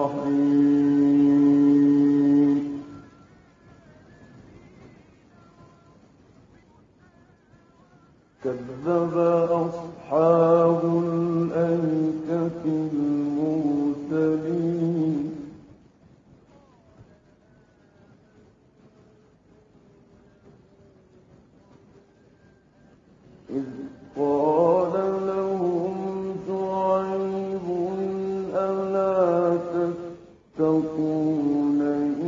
الرحيم كذب أصحاب الأيكة المرسلين إذ قال لهم شعيب ألا تتقون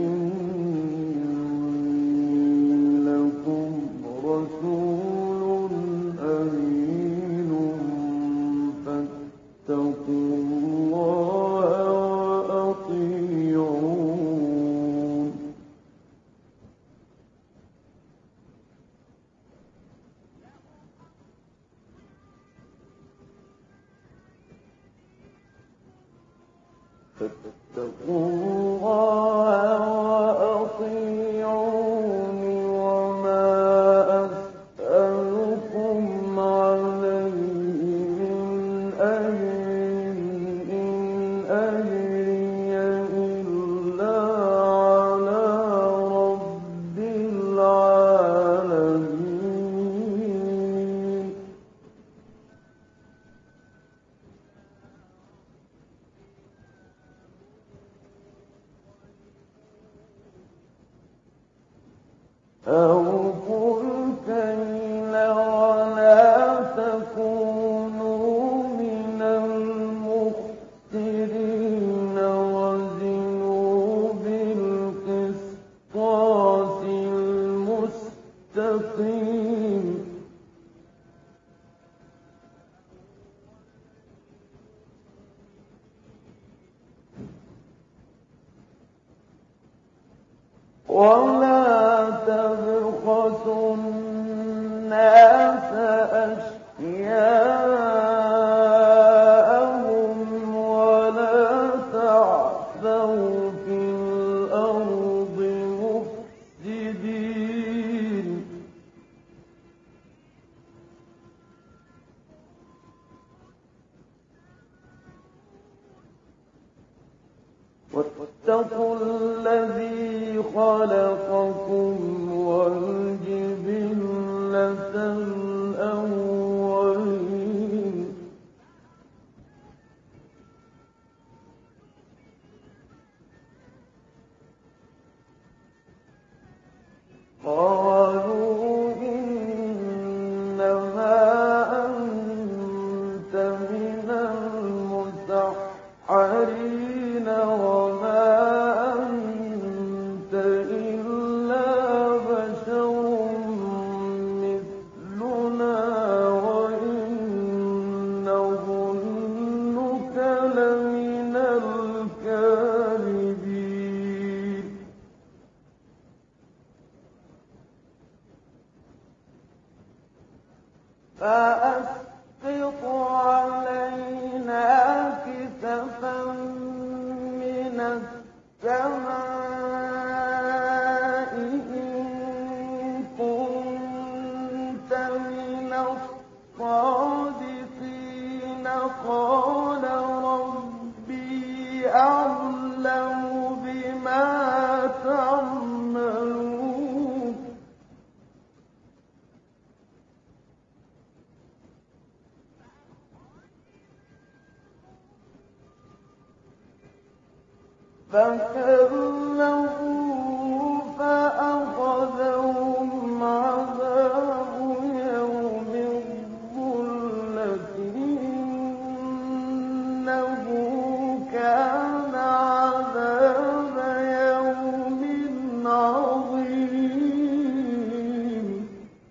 إني لكم رسول أمين فاتقوا الله وأطيعون فاتقوا الله وأطيعون وما أسألكم عليه من أجر إن أجري إلا على رب العالمين أوفوا الكيل ولا تكونوا من المخسرين وزنوا بالقسطاس المستقيم ولا تبخسوا الناس أشياءهم ولا تعثوا في الأرض مفسدين واتقوا الذي خلقكم والجبلة الأولين قالوا إنما أنت من المسحرين وما أنت إلا بشر مثلنا وإن نظنك لمن الكاذبين فأسقط علينا كسفا من السماء إن كنت من الصادقين قال ربي أعلم بما تعملون فكذبوا فأخذهم عذاب يوم الظلة إنه كان عذاب يوم عظيم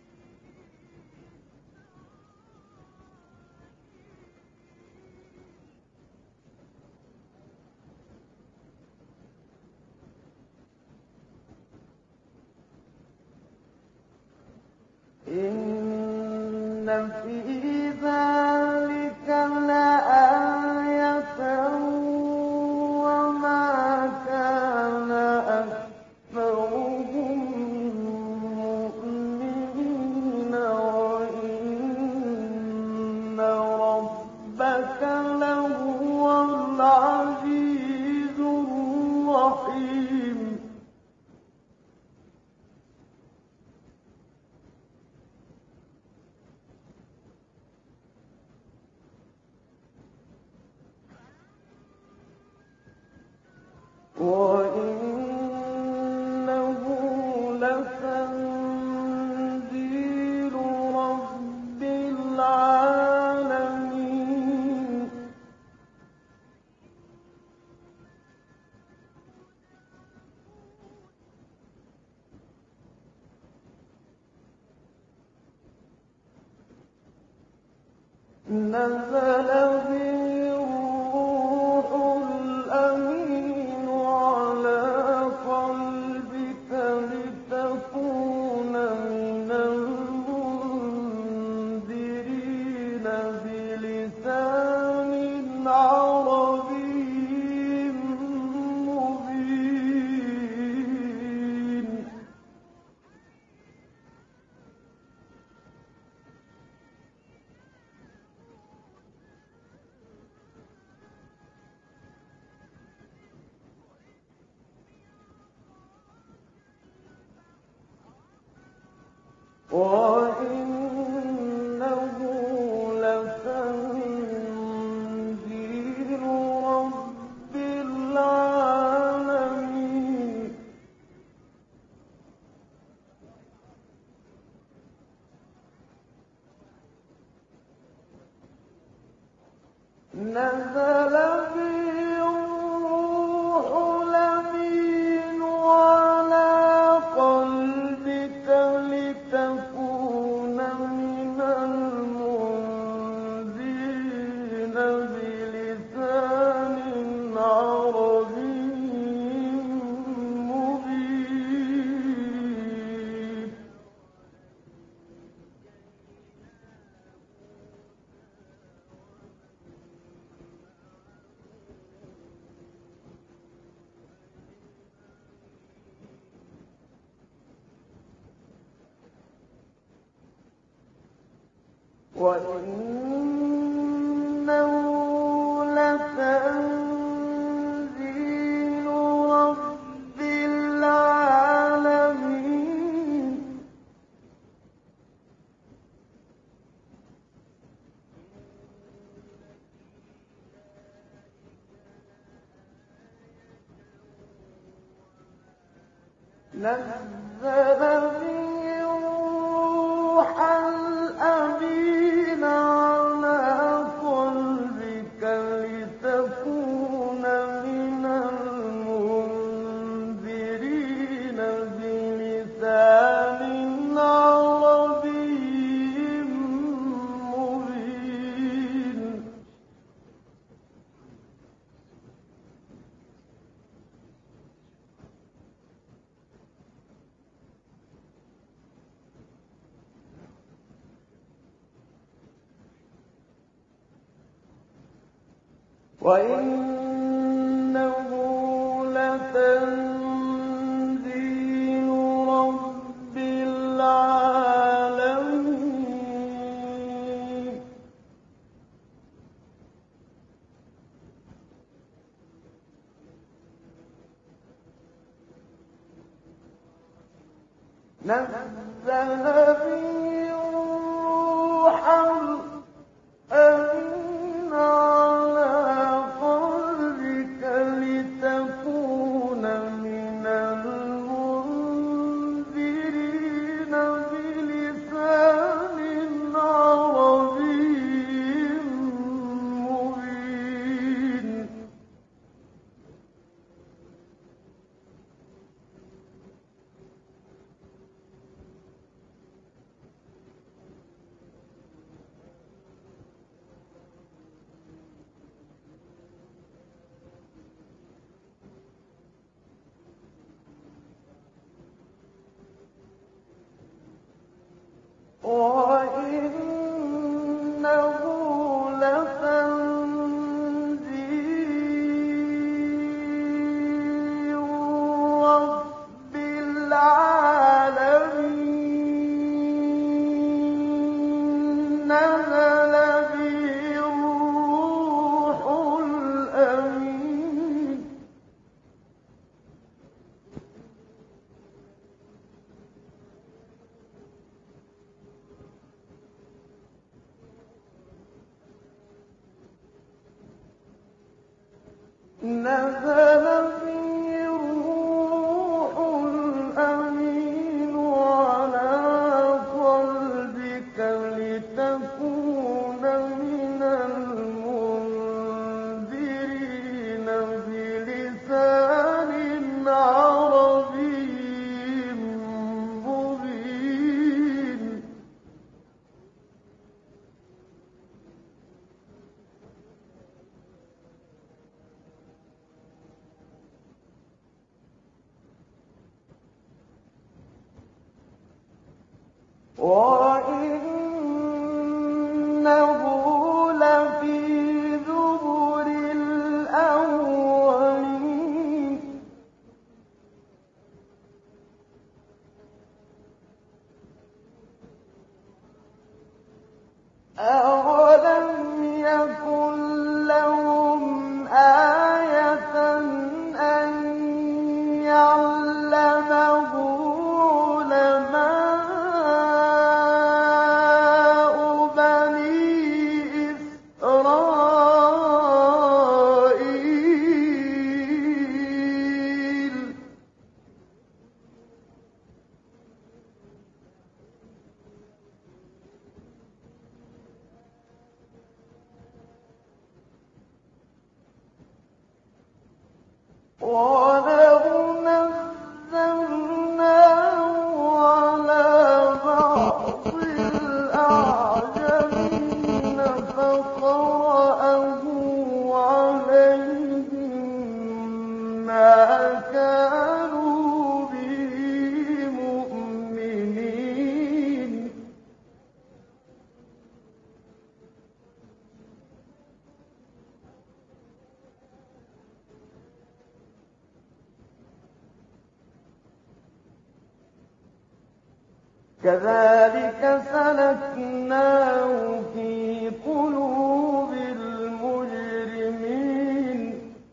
إن في ذلك لآية وما كان أكثرهم مؤمنين وإن ربك لهو العزيز وإنه لتنزيل رب العالمين نزل به الروح الأمين على قلبك لتكون من المنذرين بلسان عربي مبين وإنه لتنزيل رب العالمين نزل به الروح الأمين على قلبك لتكون من المنذرين بلسان عربي مبين وإنه لتنزيل رب العالمين نزل به الروح الأمين على قلبك لتكون من المنذرين بلسان عربي مبين وإنه لتنزيل رب العالمين نزل به الروح الأمين على قلبك لتكون من المنذرين بلسان عربي مبين وإنه لتنزيل رب العالمين نزل به الروح الأمين نزل به وَإِنَّهُ لَفِي زُبُرِ الْأَوَّلِينَ أَوَلَمْ يَكُن لَّهُمْ آيَةً أَن يَعْلَمَهُ عُلَمَاءُ بَنِي إِسْرَائِيلَ وَلَوْ نَزَّلْنَاهُ عَلَىٰ بَعْضِ الْأَعْجَمِينَ فَقَرَأَهُ عَلَيْهِم مَّا كَانُوا بِهِ مُؤْمِنِينَ كَذَٰلِكَ سَلَكْنَاهُ فِي قُلُوبِ الْمُجْرِمِينَ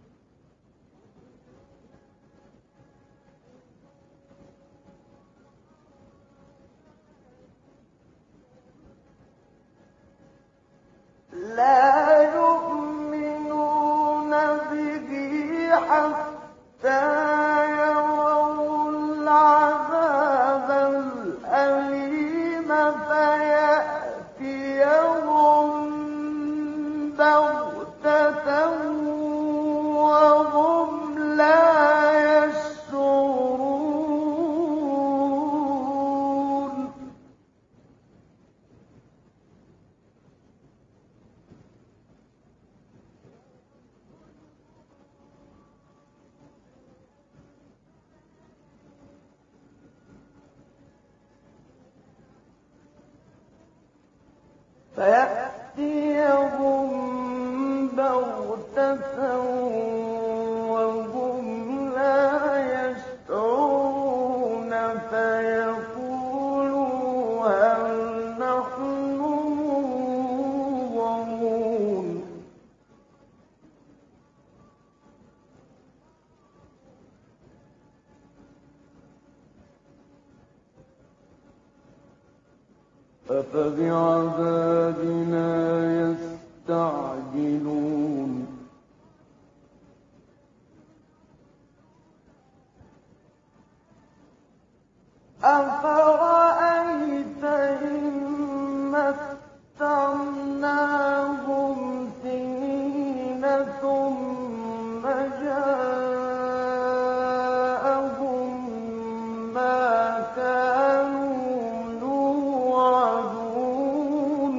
لَا يُؤْمِنُونَ بِهِ حَتَّىٰ يَرَوُا الْعَذَابَ الْأَلِيمَ فَيَأْتِيَهُم بَغْتَةً وَهُمْ لَا يَشْعُرُونَ فَيَأْتِيَهُم بَغْتَةً وَهُمْ لَا يَشْعُرُونَ فَيَقُولُوا هَلْ نَحْنُ مُنظَرُونَ أَفَبِعَذَابِنَا يَسْتَعْجِلُونَ أَفَرَأَيْتَ إِن مَّتَّعْنَاهُمْ سِنِينَ ثُمَّ جَاءَهُم مَّا كَانُوا يُوعَدُونَ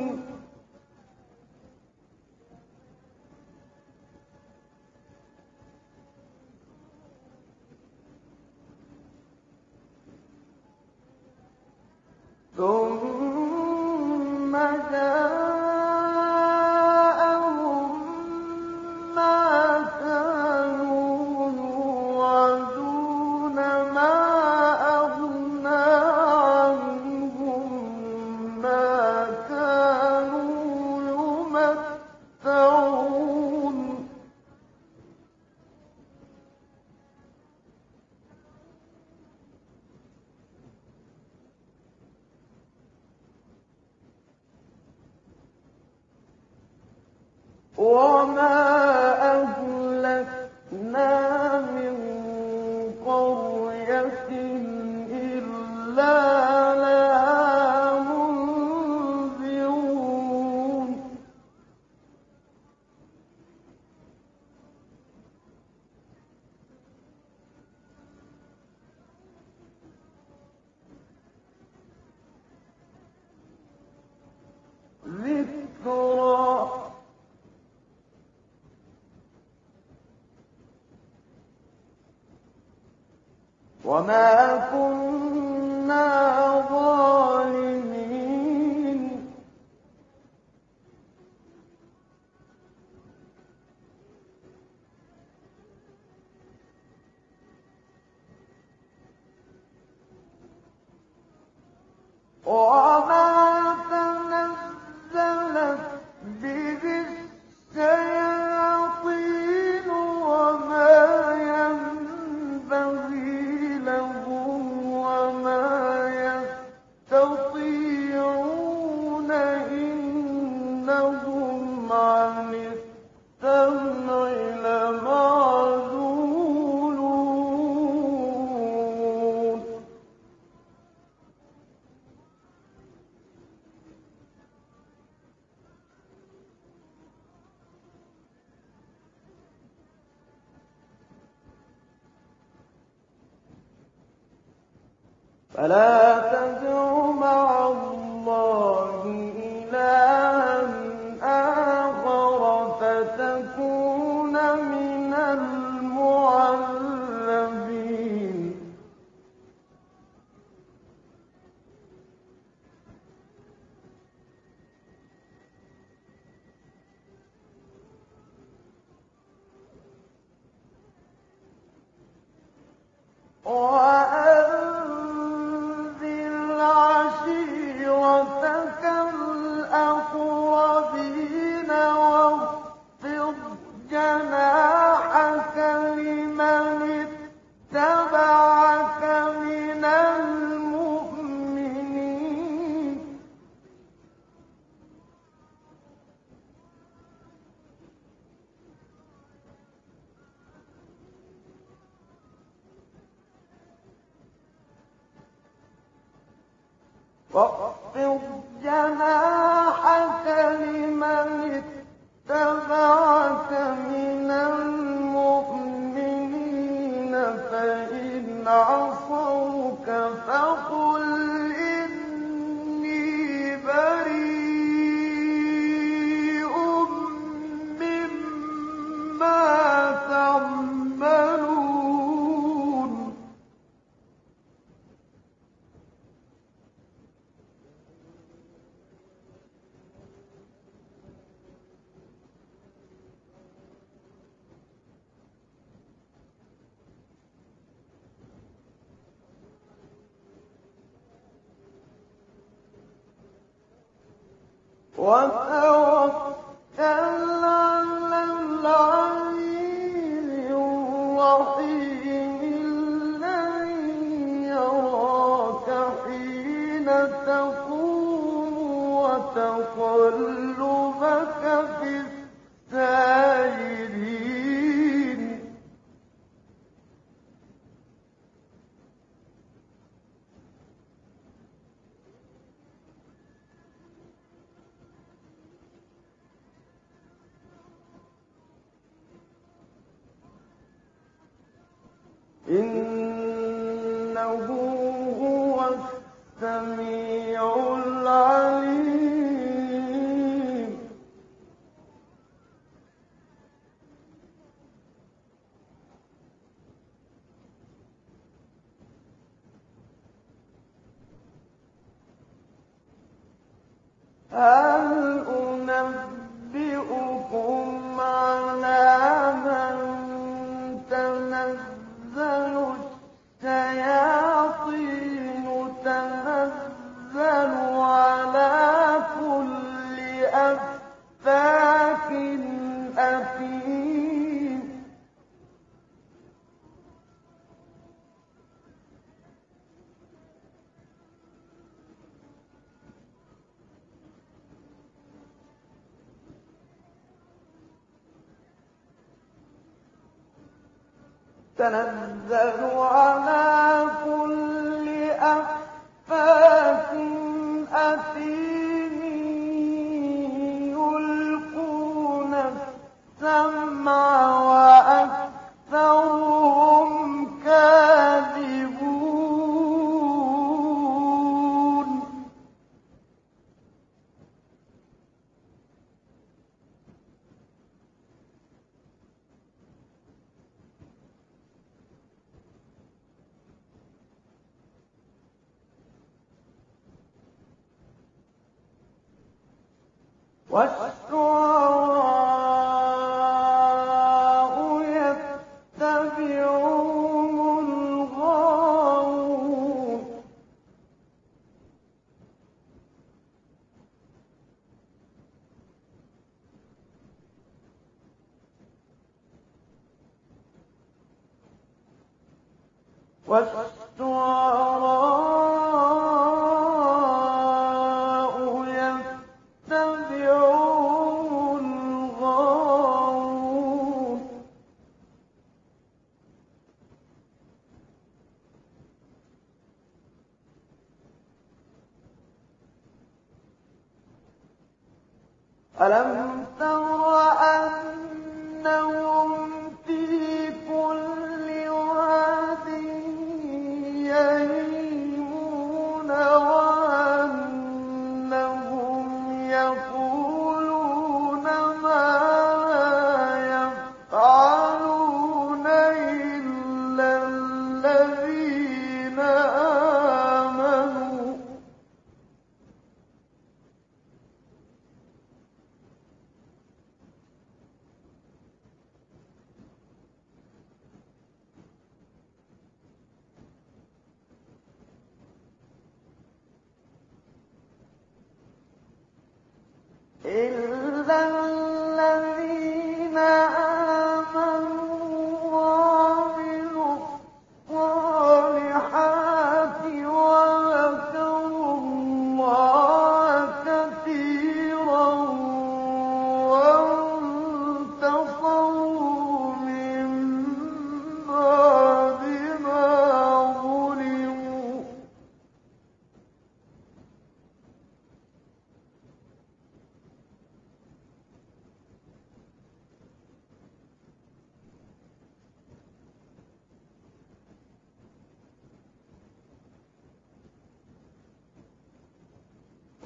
ثُمَّ جَاءَهُم مَّا كَانُوا يُوعَدُونَ مَا أَغْنَىٰ عَنْهُم مَّا كَانُوا يُمَتَّعُونَ وَمَا أَهْلَكْنَا مِن قَرْيَةٍ إِلَّا لَهَا مُنذِرُونَ ذِكْرَىٰ وَمَا كُنَّا ظَالِمِينَ فلا تدع مع الله إلها آخر فتكون من المعذبين. وأنذر عشيرتك الأقربين واخفض جناحك لمن اتبعك من المؤمنين. واخفض جناحك لمن اتبعك من المؤمنين فإن عصوك فقل إني بريء مما تعملون. وتوكل على العلي الرحيم الذي يراك حين تقوم وتقلبك في الساجدين. إنه هو السميع العليم. هل أنبئكم على من تنزل الشياطين تنزل على كل أفاك أثيم. تنزل على كل أفاك أثيم يلقون السمع وأكثرهم كاذبون. والشعراء يتبعهم الغاوون. ألم تر أنهم في كل واد يهيمون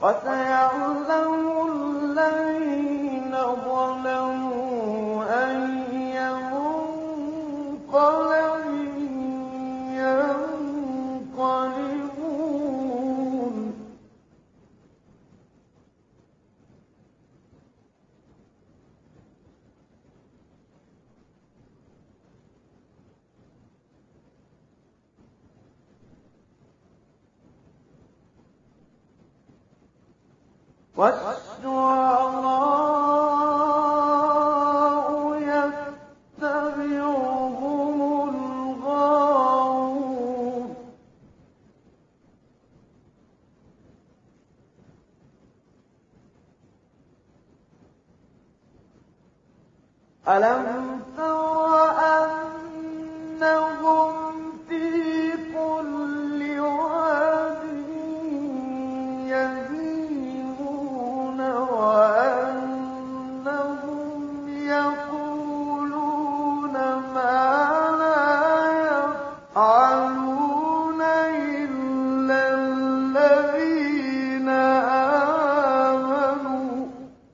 وسيعلم الذين ظلموا أي منقلب ينقلبون والشعراء يتبعهم الغاوون ألم تر أنهم في كل واد يهيمون وأنهم يقولون ما لا يفعلون إلا الذين آمنوا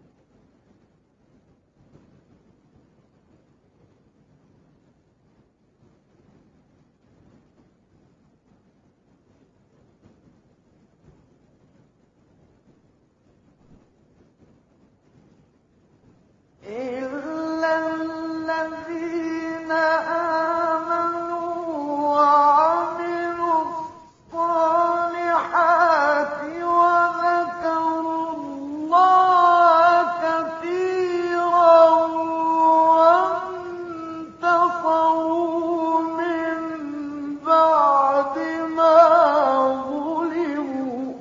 وعملوا الصالحات وذكروا الله كثيرا وانتصروا من بعد ما ظلموا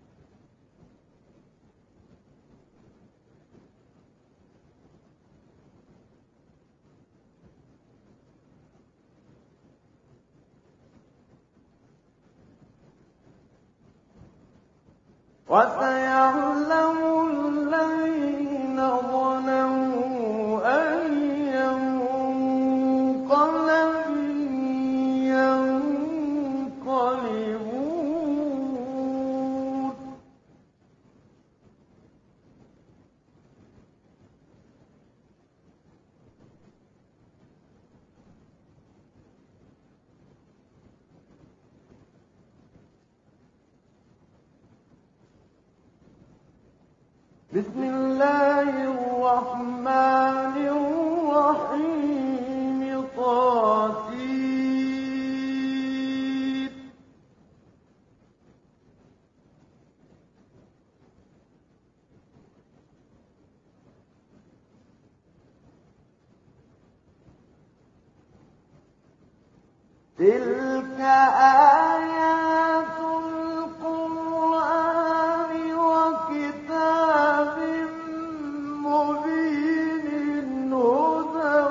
وسيعلم الذين ظلموا أي منقلب ينقلبون بسم الله الرحمن الرحيم طاسين تلك آيات القرآن وكتاب مبين هدى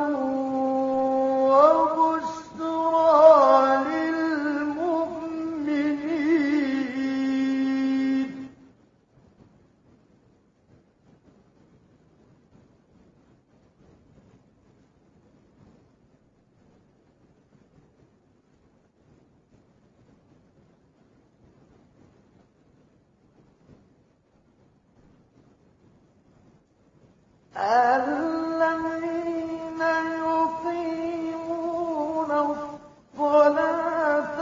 وبشرى للمؤمنين الذين يقيمون الصلاة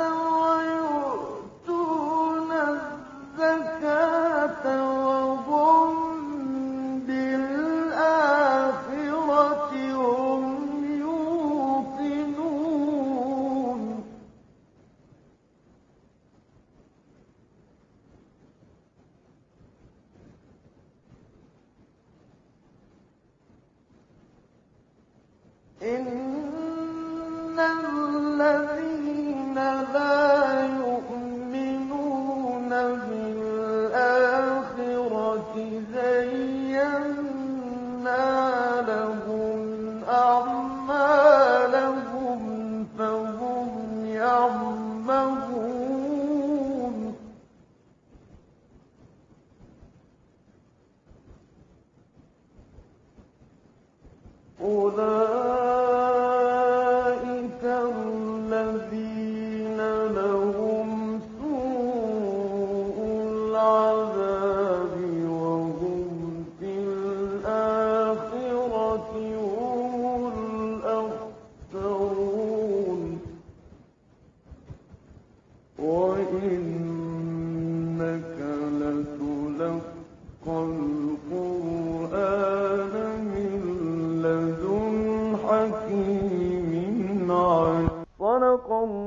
ويؤتون الزكاة وهم بالآخرة هم يوقنون إن الذين لا يؤمنون بالآخرة زينا لهم أعمالهم فهم يعمهون أولئك الذين لهم صدق الله